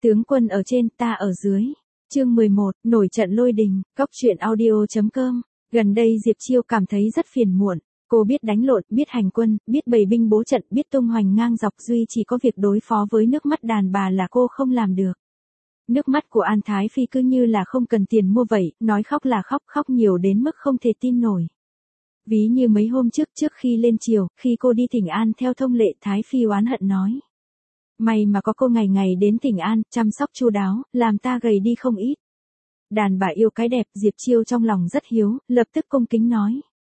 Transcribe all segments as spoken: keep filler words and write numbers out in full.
Tướng quân ở trên, ta ở dưới. Chương mười một, nổi trận lôi đình, góc truyện audio chấm com. Gần đây Diệp Chiêu cảm thấy rất phiền muộn. Cô biết đánh lộn, biết hành quân, biết bày binh bố trận, biết tung hoành ngang dọc, duy chỉ có việc đối phó với nước mắt đàn bà là cô không làm được. Nước mắt của An Thái Phi cứ như là không cần tiền mua vậy, nói khóc là khóc, khóc nhiều đến mức không thể tin nổi. Ví như mấy hôm trước trước khi lên triều, khi cô đi Thỉnh An theo thông lệ, Thái Phi oán hận nói. May mà có cô ngày ngày đến Thỉnh An, chăm sóc chu đáo, làm ta gầy đi không ít. Đàn bà yêu cái đẹp, Diệp Chiêu trong lòng rất hiếu, lập tức cung kính nói.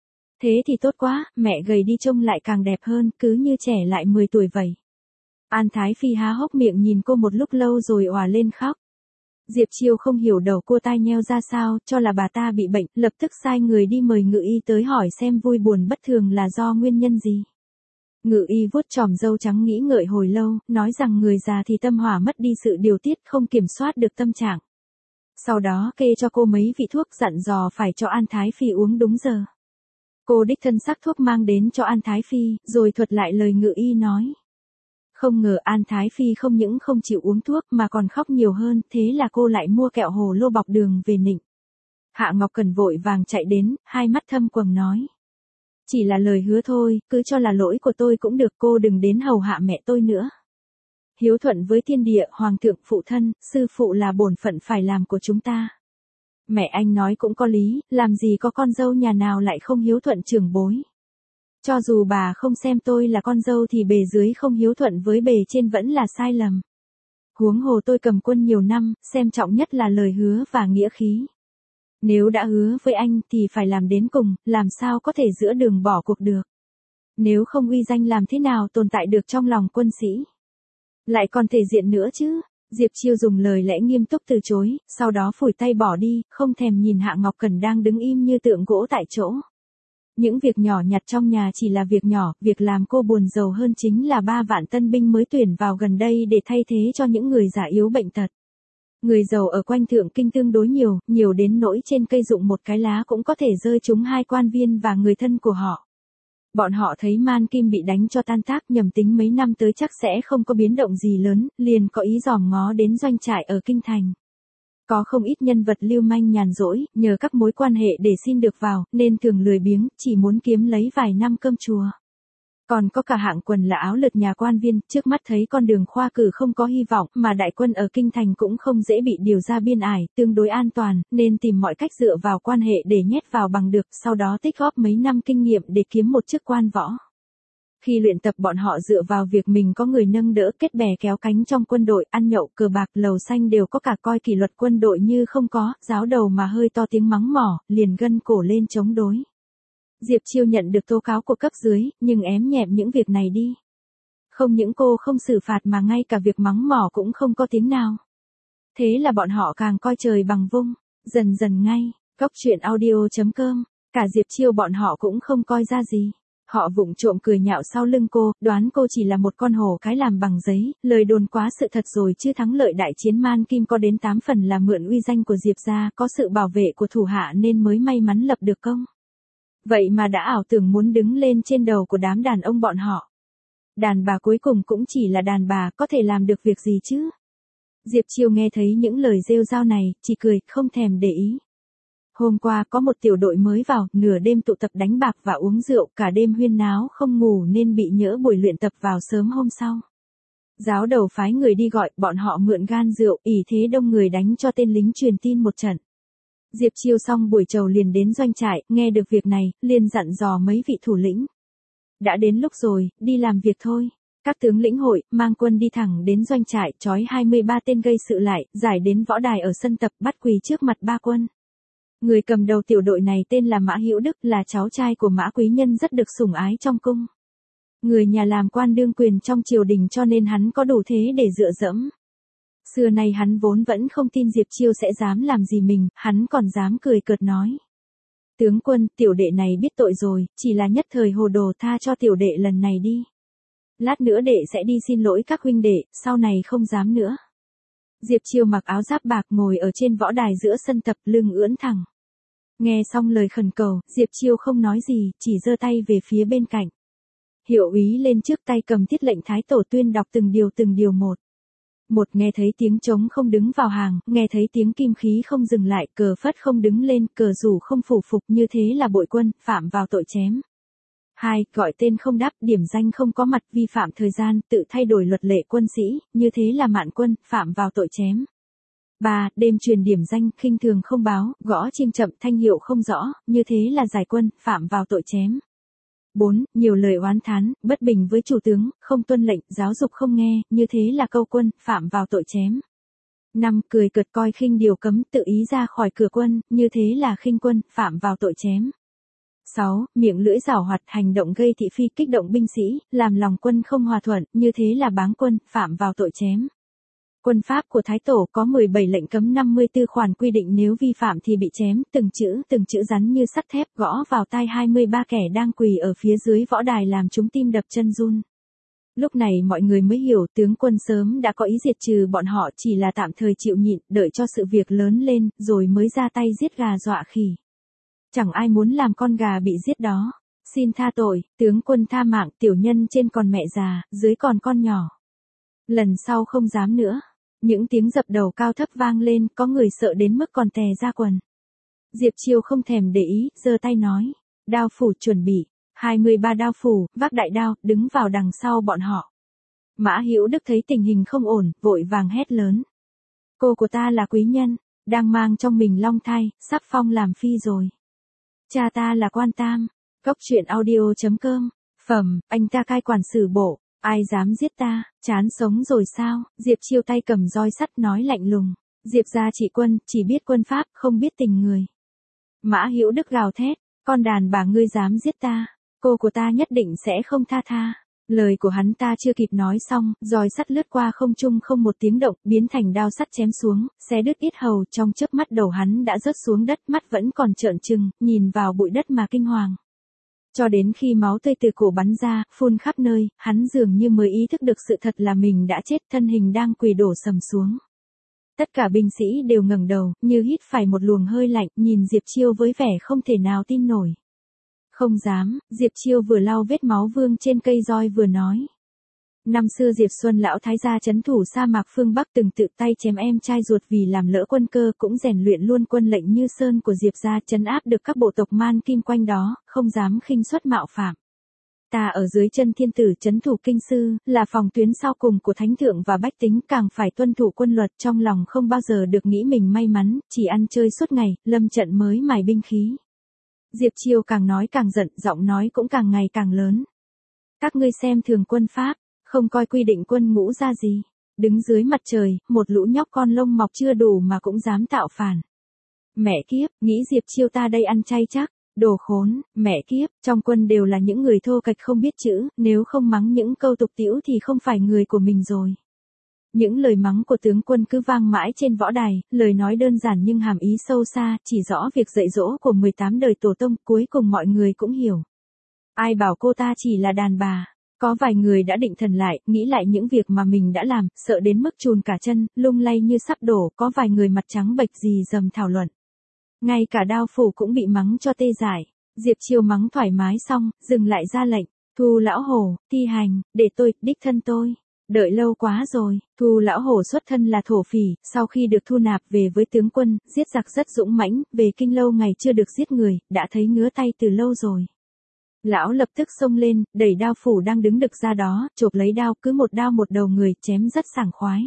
Thế thì tốt quá, mẹ gầy đi trông lại càng đẹp hơn, cứ như trẻ lại mười tuổi vậy. An Thái Phi há hốc miệng nhìn cô một lúc lâu rồi òa lên khóc. Diệp Chiêu không hiểu đầu cô tai nheo ra sao, cho là bà ta bị bệnh, lập tức sai người đi mời ngự y tới hỏi xem vui buồn bất thường là do nguyên nhân gì. Ngự y vuốt chòm râu trắng nghĩ ngợi hồi lâu, nói rằng người già thì tâm hỏa mất đi sự điều tiết, không kiểm soát được tâm trạng. Sau đó kê cho cô mấy vị thuốc, dặn dò phải cho An Thái Phi uống đúng giờ. Cô đích thân sắc thuốc mang đến cho An Thái Phi, rồi thuật lại lời ngự y nói. Không ngờ An Thái Phi không những không chịu uống thuốc mà còn khóc nhiều hơn, thế là cô lại mua kẹo hồ lô bọc đường về nịnh. Hạ Ngọc Cần vội vàng chạy đến, hai mắt thâm quầng nói. Chỉ là lời hứa thôi, cứ cho là lỗi của tôi cũng được, cô đừng đến hầu hạ mẹ tôi nữa. Hiếu thuận với thiên địa, hoàng thượng, phụ thân, sư phụ là bổn phận phải làm của chúng ta. Mẹ anh nói cũng có lý, làm gì có con dâu nhà nào lại không hiếu thuận trưởng bối. Cho dù bà không xem tôi là con dâu thì bề dưới không hiếu thuận với bề trên vẫn là sai lầm. Huống hồ tôi cầm quân nhiều năm, xem trọng nhất là lời hứa và nghĩa khí. Nếu đã hứa với anh thì phải làm đến cùng, làm sao có thể giữa đường bỏ cuộc được. Nếu không uy danh làm thế nào tồn tại được trong lòng quân sĩ. Lại còn thể diện nữa chứ. Diệp Chiêu dùng lời lẽ nghiêm túc từ chối, sau đó phủi tay bỏ đi, không thèm nhìn Hạ Ngọc Cần đang đứng im như tượng gỗ tại chỗ. Những việc nhỏ nhặt trong nhà chỉ là việc nhỏ, việc làm cô buồn rầu hơn chính là ba vạn tân binh mới tuyển vào gần đây để thay thế cho những người già yếu bệnh tật. Người giàu ở quanh Thượng Kinh tương đối nhiều, nhiều đến nỗi trên cây rụng một cái lá cũng có thể rơi trúng hai quan viên và người thân của họ. Bọn họ thấy Man Kim bị đánh cho tan tác, nhầm tính mấy năm tới chắc sẽ không có biến động gì lớn, liền có ý dòm ngó đến doanh trại ở Kinh Thành. Có không ít nhân vật lưu manh nhàn rỗi, nhờ các mối quan hệ để xin được vào, nên thường lười biếng, chỉ muốn kiếm lấy vài năm cơm chùa. Còn có cả hạng quần là áo lượt nhà quan viên, trước mắt thấy con đường khoa cử không có hy vọng, mà đại quân ở Kinh Thành cũng không dễ bị điều ra biên ải, tương đối an toàn, nên tìm mọi cách dựa vào quan hệ để nhét vào bằng được, sau đó tích góp mấy năm kinh nghiệm để kiếm một chức quan võ. Khi luyện tập bọn họ dựa vào việc mình có người nâng đỡ, kết bè kéo cánh trong quân đội, ăn nhậu, cờ bạc, lầu xanh đều có cả, coi kỷ luật quân đội như không có, giáo đầu mà hơi to tiếng mắng mỏ, liền gân cổ lên chống đối. Diệp Chiêu nhận được tố cáo của cấp dưới, nhưng ém nhẹm những việc này đi. Không những cô không xử phạt mà ngay cả việc mắng mỏ cũng không có tiếng nào. Thế là bọn họ càng coi trời bằng vung, dần dần ngay, góc truyện audio chấm com, cả Diệp Chiêu bọn họ cũng không coi ra gì. Họ vụng trộm cười nhạo sau lưng cô, đoán cô chỉ là một con hổ cái làm bằng giấy, lời đồn quá sự thật rồi chứ thắng lợi đại chiến Man Kim có đến tám phần là mượn uy danh của Diệp gia, có sự bảo vệ của thủ hạ nên mới may mắn lập được công. Vậy mà đã ảo tưởng muốn đứng lên trên đầu của đám đàn ông bọn họ. Đàn bà cuối cùng cũng chỉ là đàn bà, có thể làm được việc gì chứ? Diệp Chiêu nghe thấy những lời rêu rao này, chỉ cười, không thèm để ý. Hôm qua có một tiểu đội mới vào, nửa đêm tụ tập đánh bạc và uống rượu, cả đêm huyên náo không ngủ nên bị nhỡ buổi luyện tập vào sớm hôm sau. Giáo đầu phái người đi gọi, bọn họ mượn gan rượu, ỷ thế đông người đánh cho tên lính truyền tin một trận. Diệp Chiêu xong buổi trầu liền đến doanh trại, nghe được việc này, liền dặn dò mấy vị thủ lĩnh. Đã đến lúc rồi, đi làm việc thôi. Các tướng lĩnh hội, mang quân đi thẳng đến doanh trại, trói hai mươi ba tên gây sự lại, giải đến võ đài ở sân tập, bắt quỳ trước mặt ba quân. Người cầm đầu tiểu đội này tên là Mã Hữu Đức, là cháu trai của Mã Quý Nhân rất được sủng ái trong cung. Người nhà làm quan đương quyền trong triều đình cho nên hắn có đủ thế để dựa dẫm. Xưa nay hắn vốn vẫn không tin Diệp Chiêu sẽ dám làm gì mình, hắn còn dám cười cợt nói. Tướng quân, tiểu đệ này biết tội rồi, chỉ là nhất thời hồ đồ, tha cho tiểu đệ lần này đi. Lát nữa đệ sẽ đi xin lỗi các huynh đệ, sau này không dám nữa. Diệp Chiêu mặc áo giáp bạc ngồi ở trên võ đài giữa sân tập, lưng ưỡn thẳng. Nghe xong lời khẩn cầu, Diệp Chiêu không nói gì, chỉ giơ tay về phía bên cạnh. Hiệu úy lên trước, tay cầm tiết lệnh Thái Tổ tuyên đọc từng điều từng điều một. Một nghe thấy tiếng trống không đứng vào hàng, nghe thấy tiếng kim khí không dừng lại, cờ phất không đứng lên, cờ rủ không phủ phục, như thế là bội quân, phạm vào tội chém. Hai, gọi tên không đáp, điểm danh không có mặt, vi phạm thời gian, tự thay đổi luật lệ quân sĩ, như thế là mạn quân, phạm vào tội chém. Ba, đêm truyền điểm danh, khinh thường không báo, gõ chim chậm, thanh hiệu không rõ, như thế là giải quân, phạm vào tội chém. Bốn, nhiều lời oán thán, bất bình với chủ tướng, không tuân lệnh, giáo dục không nghe, như thế là câu quân, phạm vào tội chém. Năm, cười cợt coi khinh điều cấm, tự ý ra khỏi cửa quân, như thế là khinh quân, phạm vào tội chém. Sáu, miệng lưỡi giảo hoạt, hành động gây thị phi, kích động binh sĩ, làm lòng quân không hòa thuận, như thế là báng quân, phạm vào tội chém. Quân pháp của Thái Tổ có mười bảy lệnh cấm, năm mươi tư khoản quy định nếu vi phạm thì bị chém, từng chữ từng chữ rắn như sắt thép, gõ vào tai hai mươi ba kẻ đang quỳ ở phía dưới võ đài làm chúng tim đập chân run. Lúc này mọi người mới hiểu tướng quân sớm đã có ý diệt trừ bọn họ, chỉ là tạm thời chịu nhịn, đợi cho sự việc lớn lên, rồi mới ra tay giết gà dọa khỉ. Chẳng ai muốn làm con gà bị giết đó. Xin tha tội, tướng quân tha mạng, tiểu nhân trên còn mẹ già, dưới còn con nhỏ. Lần sau không dám nữa. Những tiếng dập đầu cao thấp vang lên, có người sợ đến mức còn tè ra quần. Diệp Chiêu không thèm để ý, giơ tay nói. Đao phủ chuẩn bị. hai mươi ba đao phủ, vác đại đao, đứng vào đằng sau bọn họ. Mã Hữu Đức thấy tình hình không ổn, vội vàng hét lớn. Cô của ta là quý nhân, đang mang trong mình long thai, sắp phong làm phi rồi. Cha ta là quan tam. Cốc truyện audio chấm com. Phẩm, anh ta cai quản sử bộ. Ai dám giết ta, chán sống rồi sao? Diệp Chiêu tay cầm roi sắt nói lạnh lùng. Diệp gia trị quân, chỉ biết quân pháp, không biết tình người. Mã Hữu Đức gào thét. Con đàn bà ngươi dám giết ta, cô của ta nhất định sẽ không tha tha. Lời của hắn ta chưa kịp nói xong, roi sắt lướt qua không trung không một tiếng động, biến thành đao sắt chém xuống, xé đứt yết hầu, trong chớp mắt đầu hắn đã rớt xuống đất, mắt vẫn còn trợn trừng, nhìn vào bụi đất mà kinh hoàng. Cho đến khi máu tươi từ cổ bắn ra, phun khắp nơi, hắn dường như mới ý thức được sự thật là mình đã chết, thân hình đang quỳ đổ sầm xuống. Tất cả binh sĩ đều ngẩng đầu, như hít phải một luồng hơi lạnh, nhìn Diệp Chiêu với vẻ không thể nào tin nổi. Không dám, Diệp Chiêu vừa lau vết máu vương trên cây roi vừa nói. Năm xưa Diệp Xuân lão thái gia trấn thủ sa mạc phương Bắc từng tự tay chém em trai ruột vì làm lỡ quân cơ, cũng rèn luyện luôn quân lệnh như sơn của Diệp gia, trấn áp được các bộ tộc man kim quanh đó, không dám khinh suất mạo phạm. Ta ở dưới chân thiên tử trấn thủ kinh sư, là phòng tuyến sau cùng của thánh thượng và bách tính, càng phải tuân thủ quân luật, trong lòng không bao giờ được nghĩ mình may mắn, chỉ ăn chơi suốt ngày, lâm trận mới mài binh khí. Diệp Chiêu càng nói càng giận, giọng nói cũng càng ngày càng lớn. Các ngươi xem thường quân pháp, không coi quy định quân ngũ ra gì. Đứng dưới mặt trời, một lũ nhóc con lông mọc chưa đủ mà cũng dám tạo phản. Mẹ kiếp, nghĩ Diệp Chiêu ta đây ăn chay chắc. Đồ khốn, mẹ kiếp, trong quân đều là những người thô kệch không biết chữ, nếu không mắng những câu tục tĩu thì không phải người của mình rồi. Những lời mắng của tướng quân cứ vang mãi trên võ đài, lời nói đơn giản nhưng hàm ý sâu xa, chỉ rõ việc dạy dỗ của mười tám đời tổ tông, cuối cùng mọi người cũng hiểu. Ai bảo cô ta chỉ là đàn bà. Có vài người đã định thần lại, nghĩ lại những việc mà mình đã làm, sợ đến mức chùn cả chân, lung lay như sắp đổ, có vài người mặt trắng bệch rì rầm thảo luận. Ngay cả đao phủ cũng bị mắng cho tê dại. Diệp Chiêu mắng thoải mái xong, dừng lại ra lệnh. Thu lão hổ, thi hành, để tôi, đích thân tôi. Đợi lâu quá rồi, Thu lão hổ xuất thân là thổ phỉ, sau khi được thu nạp về với tướng quân, giết giặc rất dũng mãnh, về kinh lâu ngày chưa được giết người, đã thấy ngứa tay từ lâu rồi. Lão lập tức xông lên, đẩy đao phủ đang đứng đực ra đó, chộp lấy đao, cứ một đao một đầu người, chém rất sảng khoái.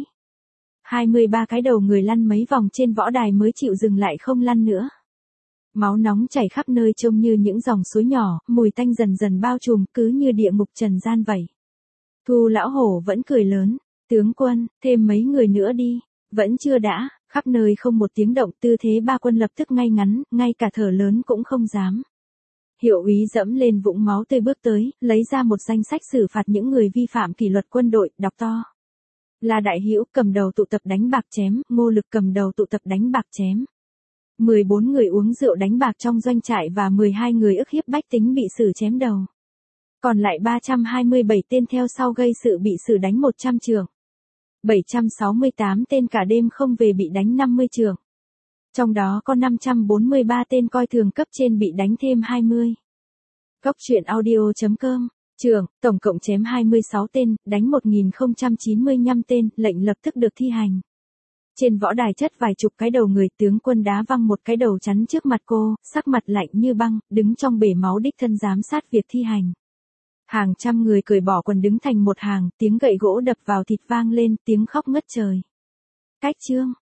hai mươi ba cái đầu người lăn mấy vòng trên võ đài mới chịu dừng lại không lăn nữa. Máu nóng chảy khắp nơi trông như những dòng suối nhỏ, mùi tanh dần dần bao trùm, cứ như địa ngục trần gian vậy. Thu lão hổ vẫn cười lớn, tướng quân, thêm mấy người nữa đi, vẫn chưa đã, khắp nơi không một tiếng động, tư thế ba quân lập tức ngay ngắn, ngay cả thở lớn cũng không dám. Hiệu úy dẫm lên vũng máu tươi bước tới, lấy ra một danh sách xử phạt những người vi phạm kỷ luật quân đội, đọc to. Là Đại Hữu cầm đầu tụ tập đánh bạc chém, Ngô Lực cầm đầu tụ tập đánh bạc chém. mười bốn người uống rượu đánh bạc trong doanh trại và mười hai người ức hiếp bách tính bị xử chém đầu. Còn lại ba trăm hai mươi bảy tên theo sau gây sự bị xử đánh một trăm trường. bảy trăm sáu mươi tám tên cả đêm không về bị đánh năm mươi trường. Trong đó có năm trăm bốn mươi ba tên coi thường cấp trên bị đánh thêm hai mươi. Cốc truyện audio chấm com Trưởng, tổng cộng chém hai mươi sáu tên, đánh một nghìn không trăm chín mươi lăm tên, lệnh lập tức được thi hành. Trên võ đài chất vài chục cái đầu người, tướng quân đá văng một cái đầu chắn trước mặt cô, sắc mặt lạnh như băng, đứng trong bể máu đích thân giám sát việc thi hành. Hàng trăm người cởi bỏ quần đứng thành một hàng, tiếng gậy gỗ đập vào thịt vang lên, tiếng khóc ngất trời. Cách chương